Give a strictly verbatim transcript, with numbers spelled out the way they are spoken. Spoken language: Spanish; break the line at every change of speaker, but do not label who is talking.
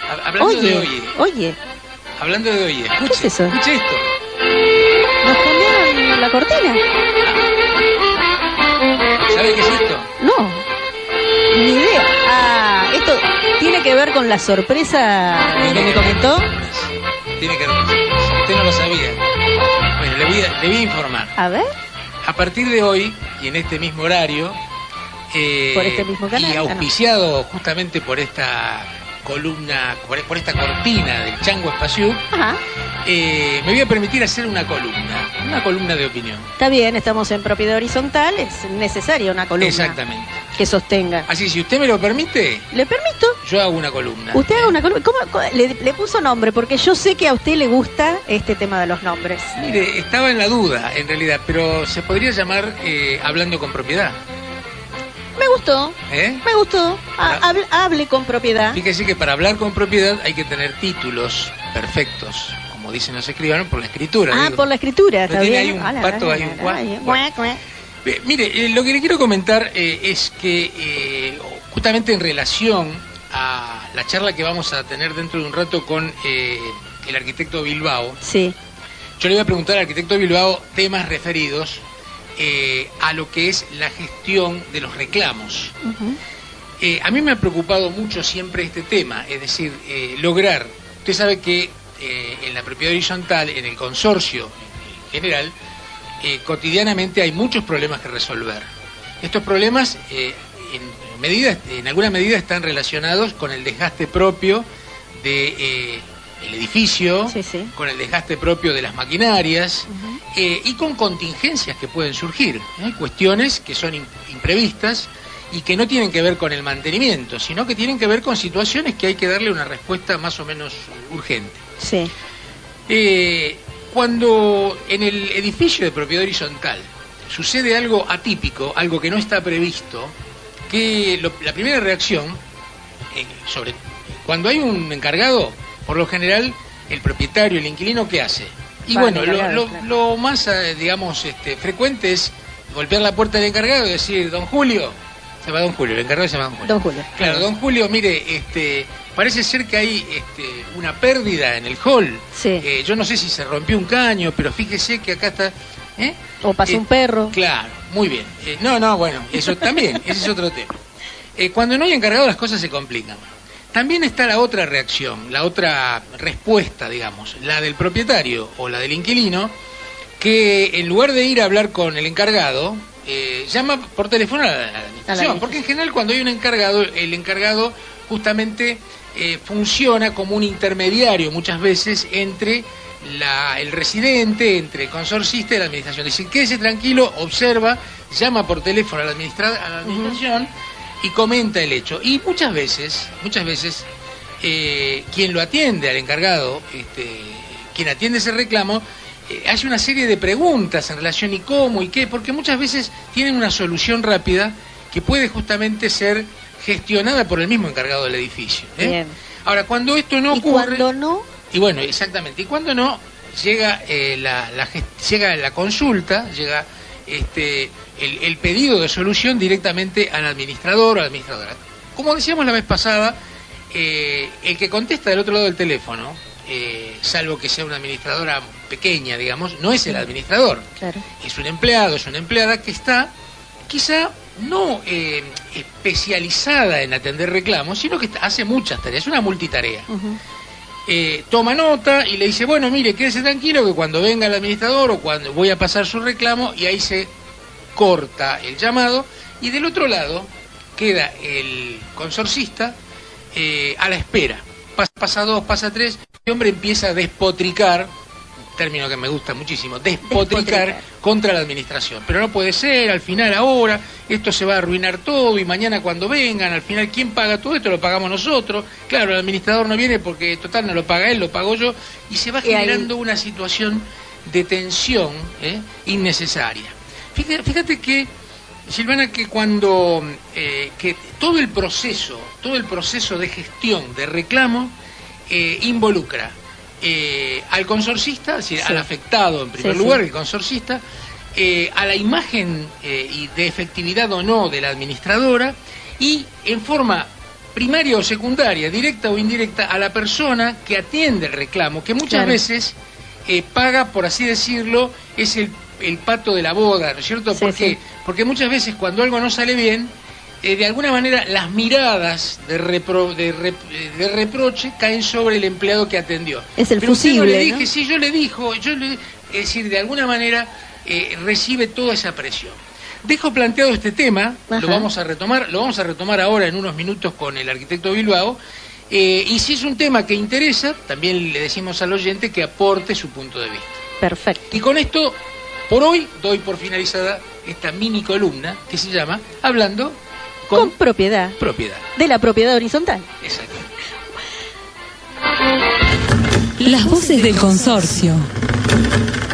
Hablando
oye,
de oye.
Oye.
Hablando de oye. Escuche,
¿Qué es eso?
Escuche esto.
¿Nos cambiaron la cortina?
¿Sabe qué es esto?
No. Ni idea. Ah, esto tiene que ver con la sorpresa que me comentó.
Tiene que ver con sorpresa. Usted no lo sabía. Bueno, le voy a, le voy a informar.
A ver.
A partir de hoy, y en este mismo horario, eh,
por este mismo canal,
y auspiciado ah, no. justamente por esta columna, por, por esta cortina del Chango Espaciú, eh, me voy a permitir hacer una columna, una columna de opinión.
Está bien, estamos en propiedad horizontal, es necesaria una columna.
Exactamente.
Que sostenga.
Así, si usted me lo permite...
¿Le permito?
Yo hago una columna.
Usted haga una columna. ¿Cómo, cómo le, le puso nombre? Porque yo sé que a usted le gusta este tema de los nombres.
Mire, estaba en la duda, en realidad, pero se podría llamar eh, Hablando con Propiedad.
Me gustó.
¿Eh?
Me gustó. Ha, hable, hable con propiedad.
Fíjese que para hablar con propiedad hay que tener títulos perfectos, como dicen los escribanos, por la escritura.
Ah,
digo.
por la escritura, está
tiene
bien.
Hay un
ala,
pato,
ala,
hay un
ala,
cuá.
ala,
Bueno.
cuá.
Eh, mire, eh, lo que le quiero comentar eh, es que eh, justamente en relación a la charla que vamos a tener dentro de un rato con eh, el arquitecto Bilbao,
sí.
Yo le voy a preguntar al arquitecto Bilbao temas referidos eh, a lo que es la gestión de los reclamos. Uh-huh. eh, a mí me ha preocupado mucho siempre este tema, es decir, eh, lograr, usted sabe que eh, en la propiedad horizontal, en el consorcio en general, Eh, cotidianamente hay muchos problemas que resolver. Estos problemas eh, en, medida, en alguna medida están relacionados con el desgaste propio de eh, el edificio,
sí, sí.
con el desgaste propio de las maquinarias, uh-huh. eh, y con contingencias que pueden surgir, ¿eh? Cuestiones que son imprevistas y que no tienen que ver con el mantenimiento, sino que tienen que ver con situaciones que hay que darle una respuesta más o menos urgente.
Sí.
Eh, Cuando en el edificio de propiedad horizontal sucede algo atípico, algo que no está previsto, que lo, la primera reacción, eh, sobre cuando hay un encargado, por lo general, el propietario, el inquilino, ¿qué hace? Y vale, bueno, lo, lo, claro. lo más, digamos, este, frecuente es golpear la puerta del encargado y decir, don Julio, se llama don Julio, el encargado se llama don Julio.
Don Julio.
Claro, don Julio, mire, este... parece ser que hay este, una pérdida en el hall.
Sí.
Eh, yo no sé si se rompió un caño, pero fíjese que acá está... ¿eh?
O pasó eh, un perro.
Claro, muy bien. Eh, no, no, bueno, eso también, ese es otro tema. Eh, cuando no hay encargado las cosas se complican. También está la otra reacción, la otra respuesta, digamos, la del propietario o la del inquilino, que en lugar de ir a hablar con el encargado, eh, llama por teléfono a la, a la administración. Porque en general cuando hay un encargado, el encargado justamente... Eh, funciona como un intermediario muchas veces entre la, el residente, entre el consorcista y la administración. Dice, quédese tranquilo, observa, llama por teléfono a la, administra a la administración uh-huh. y comenta el hecho. Y muchas veces, muchas veces, eh, quien lo atiende al encargado, este, quien atiende ese reclamo, eh, hace una serie de preguntas en relación y cómo y qué, porque muchas veces tienen una solución rápida que puede justamente ser gestionada por el mismo encargado del edificio. ¿eh?
Bien.
Ahora, cuando esto no
¿Y
ocurre...
cuando no?
Y bueno, exactamente. Y cuando no, llega eh, la, la llega la consulta, llega este el, el pedido de solución directamente al administrador o a la administradora. Como decíamos la vez pasada, eh, el que contesta del otro lado del teléfono, eh, salvo que sea una administradora pequeña, digamos, no es el administrador.
Claro.
Es un empleado, es una empleada que está quizá... no eh, especializada en atender reclamos, sino que hace muchas tareas, es una multitarea. Uh-huh. eh, toma nota y le dice, bueno, mire, quédese tranquilo que cuando venga el administrador o cuando voy a pasar su reclamo, y ahí se corta el llamado, y del otro lado queda el consorcista eh, a la espera. Pasa, pasa dos, pasa tres, el hombre empieza a despotricar, término que me gusta muchísimo, despotricar, despotricar contra la administración. Pero no puede ser, al final ahora, esto se va a arruinar todo y mañana cuando vengan, al final, ¿quién paga todo esto? Lo pagamos nosotros. Claro, el administrador no viene porque total no lo paga él, lo pago yo. Y se va generando una situación de tensión ¿eh? innecesaria. Fíjate, fíjate que, Silvana, que cuando eh, que todo el proceso, todo el proceso de gestión de reclamo eh, involucra Eh, al consorcista, es decir, sí. al afectado en primer sí, lugar, sí. el consorcista, eh, a la imagen eh, y de efectividad o no de la administradora, y en forma primaria o secundaria, directa o indirecta, a la persona que atiende el reclamo, que muchas
Claro.
veces eh, paga, por así decirlo, es el, el pato de la boda, ¿no es cierto?
Sí,
¿Por qué?
sí.
Porque muchas veces cuando algo no sale bien, eh, de alguna manera las miradas de, repro, de, rep, de reproche caen sobre el empleado que atendió.
Es el
Pero usted no le
fusible,
dije,
¿no?
sí, yo le dijo, yo le, es decir, de alguna manera eh, recibe toda esa presión. Dejo planteado este tema,
Ajá.
lo vamos a retomar, lo vamos a retomar ahora en unos minutos con el arquitecto Bilbao, eh, y si es un tema que interesa, también le decimos al oyente que aporte su punto de vista.
Perfecto.
Y con esto, por hoy, doy por finalizada esta mini columna que se llama Hablando con,
Con propiedad.
propiedad.
De la propiedad horizontal.
Exacto.
Las voces del consorcio.